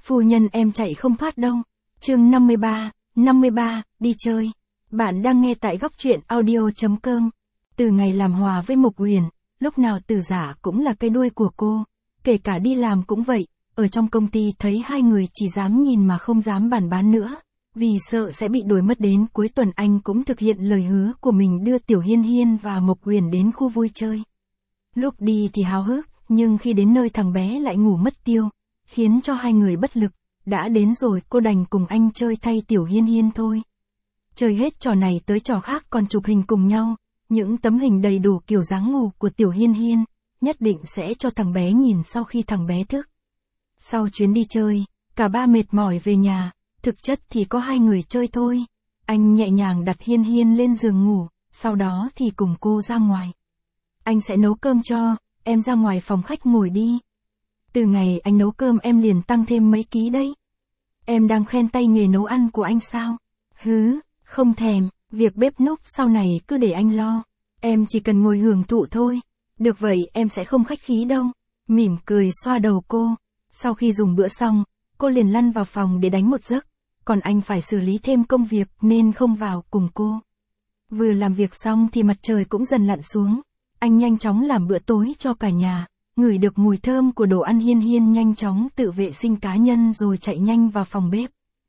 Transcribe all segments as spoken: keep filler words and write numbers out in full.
Phu nhân em chạy không thoát đâu. Chương năm mươi ba, năm mươi ba, đi chơi. Bạn đang nghe tại góc truyện audio chấm com. Từ ngày làm hòa với Mộc Uyển, lúc nào Từ Giả cũng là cái đuôi của cô. Kể cả đi làm cũng vậy, ở trong công ty thấy hai người chỉ dám nhìn mà không dám bàn bán nữa. Vì sợ sẽ bị đuổi mất, đến cuối tuần anh cũng thực hiện lời hứa của mình đưa Tiểu Hiên Hiên và Mộc Uyển đến khu vui chơi. Lúc đi thì háo hức, nhưng khi đến nơi thằng bé lại ngủ mất tiêu, khiến cho hai người bất lực. Đã đến rồi cô đành cùng anh chơi thay Tiểu Hiên Hiên thôi. Chơi hết trò này tới trò khác còn chụp hình cùng nhau, những tấm hình đầy đủ kiểu dáng ngủ của Tiểu Hiên Hiên, nhất định sẽ cho thằng bé nhìn sau khi thằng bé thức. Sau chuyến đi chơi, cả ba mệt mỏi về nhà, thực chất thì có hai người chơi thôi. Anh nhẹ nhàng đặt Hiên Hiên lên giường ngủ, sau đó thì cùng cô ra ngoài. Anh sẽ nấu cơm cho, em ra ngoài phòng khách ngồi đi. Từ ngày anh nấu cơm em liền tăng thêm mấy ký đấy. Em đang khen tay nghề nấu ăn của anh sao? Hứ, không thèm, việc bếp núc sau này cứ để anh lo. Em chỉ cần ngồi hưởng thụ thôi. Được vậy em sẽ không khách khí đâu. Mỉm cười xoa đầu cô. Sau khi dùng bữa xong, cô liền lăn vào phòng để đánh một giấc. Còn anh phải xử lý thêm công việc nên không vào cùng cô. Vừa làm việc xong thì mặt trời cũng dần lặn xuống. Anh nhanh chóng làm bữa tối cho cả nhà. Ngửi được mùi thơm của đồ ăn, Hiên Hiên nhanh chóng tự vệ sinh cá nhân rồi chạy nhanh vào phòng bếp.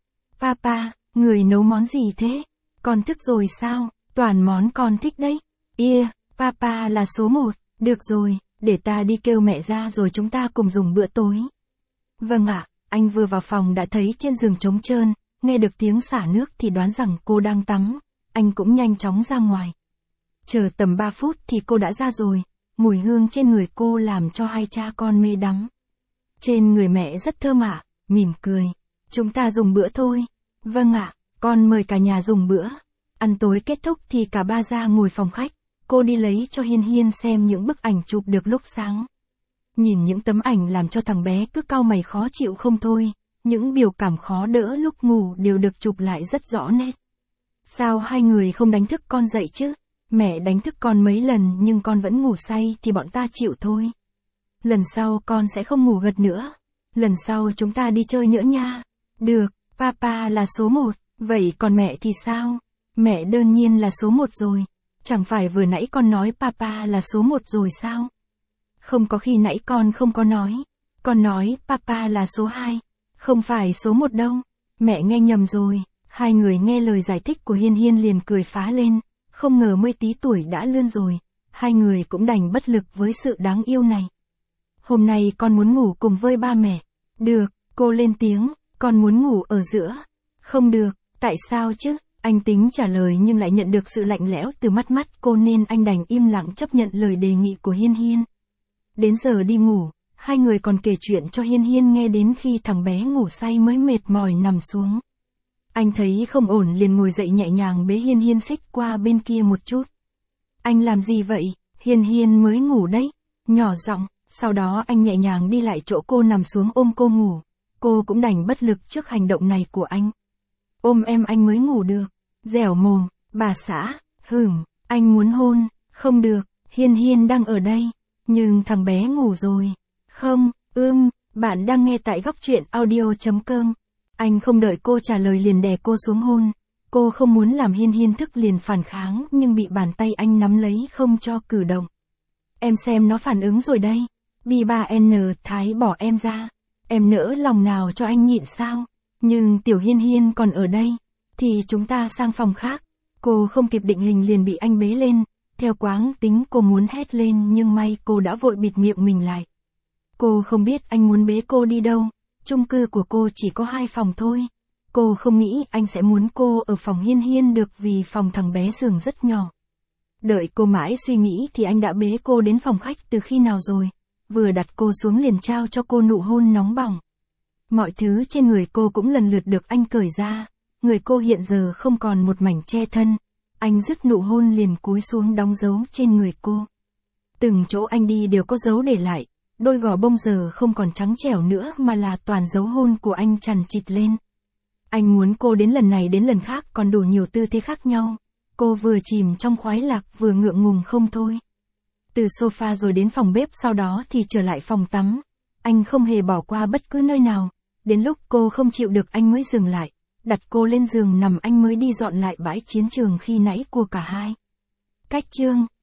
Papa, người nấu món gì thế? Con thức rồi sao? Toàn món con thích đấy. Yeah, Papa là số một. Được rồi, để ta đi kêu mẹ ra rồi chúng ta cùng dùng bữa tối. Vâng ạ, anh vừa vào phòng đã thấy trên giường trống trơn, nghe được tiếng xả nước thì đoán rằng cô đang tắm. Anh cũng nhanh chóng ra ngoài. Chờ tầm ba phút thì cô đã ra rồi. Mùi hương trên người cô làm cho hai cha con mê đắm. Trên người mẹ rất thơm ạ, mỉm cười. Chúng ta dùng bữa thôi. Vâng ạ, con mời cả nhà dùng bữa. Ăn tối kết thúc thì cả ba ra ngồi phòng khách. Cô đi lấy cho Hiên Hiên xem những bức ảnh chụp được lúc sáng. Nhìn những tấm ảnh làm cho thằng bé cứ cau mày khó chịu không thôi. Những biểu cảm khó đỡ lúc ngủ đều được chụp lại rất rõ nét. Sao hai người không đánh thức con dậy chứ? Mẹ đánh thức con mấy lần nhưng con vẫn ngủ say thì bọn ta chịu thôi. Lần sau con sẽ không ngủ gật nữa. Lần sau chúng ta đi chơi nữa nha. Được, Papa là số một, vậy còn mẹ thì sao? Mẹ đương nhiên là số một rồi. Chẳng phải vừa nãy con nói Papa là số một rồi sao? Không có, khi nãy con không có nói. Con nói Papa là số hai. Không phải số một đâu. Mẹ nghe nhầm rồi. Hai người nghe lời giải thích của Hiên Hiên liền cười phá lên. Không ngờ mươi tí tuổi đã lươn rồi. Hai người cũng đành bất lực với sự đáng yêu này. Hôm nay con muốn ngủ cùng với ba mẹ. Được, cô lên tiếng. Con muốn ngủ ở giữa. Không được, tại sao chứ? Anh tính trả lời nhưng lại nhận được sự lạnh lẽo từ mắt mắt cô nên anh đành im lặng chấp nhận lời đề nghị của Hiên Hiên. Đến giờ đi ngủ, hai người còn kể chuyện cho Hiên Hiên nghe đến khi thằng bé ngủ say mới mệt mỏi nằm xuống. Anh thấy không ổn liền ngồi dậy nhẹ nhàng bế Hiên Hiên xích qua bên kia một chút. Anh làm gì vậy? Hiên Hiên mới ngủ đấy. Nhỏ giọng, sau đó anh nhẹ nhàng đi lại chỗ cô nằm xuống ôm cô ngủ. Cô cũng đành bất lực trước hành động này của anh. Ôm em anh mới ngủ được. Dẻo mồm, bà xã, hửm, anh muốn hôn, không được, Hiên Hiên đang ở đây. Nhưng thằng bé ngủ rồi. Không, ưm, bạn đang nghe tại góc truyện audio chấm com. Anh không đợi cô trả lời liền đè cô xuống hôn. Cô không muốn làm Hiên Hiên thức liền phản kháng nhưng bị bàn tay anh nắm lấy không cho cử động. Em xem nó phản ứng rồi đây. Bi ba N Thái bỏ em ra. Em nỡ lòng nào cho anh nhịn sao? Nhưng Tiểu Hiên Hiên còn ở đây. Thì chúng ta sang phòng khác. Cô không kịp định hình liền bị anh bế lên. Theo quán tính cô muốn hét lên nhưng may cô đã vội bịt miệng mình lại. Cô không biết anh muốn bế cô đi đâu. Chung cư của cô chỉ có hai phòng thôi. Cô không nghĩ anh sẽ muốn cô ở phòng Hiên Hiên được vì phòng thằng bé giường rất nhỏ. Đợi cô mãi suy nghĩ thì anh đã bế cô đến phòng khách từ khi nào rồi. Vừa đặt cô xuống liền trao cho cô nụ hôn nóng bỏng. Mọi thứ trên người cô cũng lần lượt được anh cởi ra. Người cô hiện giờ không còn một mảnh che thân. Anh dứt nụ hôn liền cúi xuống đóng dấu trên người cô. Từng chỗ anh đi đều có dấu để lại. Đôi gò bông giờ không còn trắng trẻo nữa mà là toàn dấu hôn của anh chằng chịt lên. Anh muốn cô đến lần này đến lần khác còn đủ nhiều tư thế khác nhau. Cô vừa chìm trong khoái lạc vừa ngượng ngùng không thôi. Từ sofa rồi đến phòng bếp sau đó thì trở lại phòng tắm. Anh không hề bỏ qua bất cứ nơi nào. Đến lúc cô không chịu được anh mới dừng lại, đặt cô lên giường nằm anh mới đi dọn lại bãi chiến trường khi nãy của cả hai. Cách chương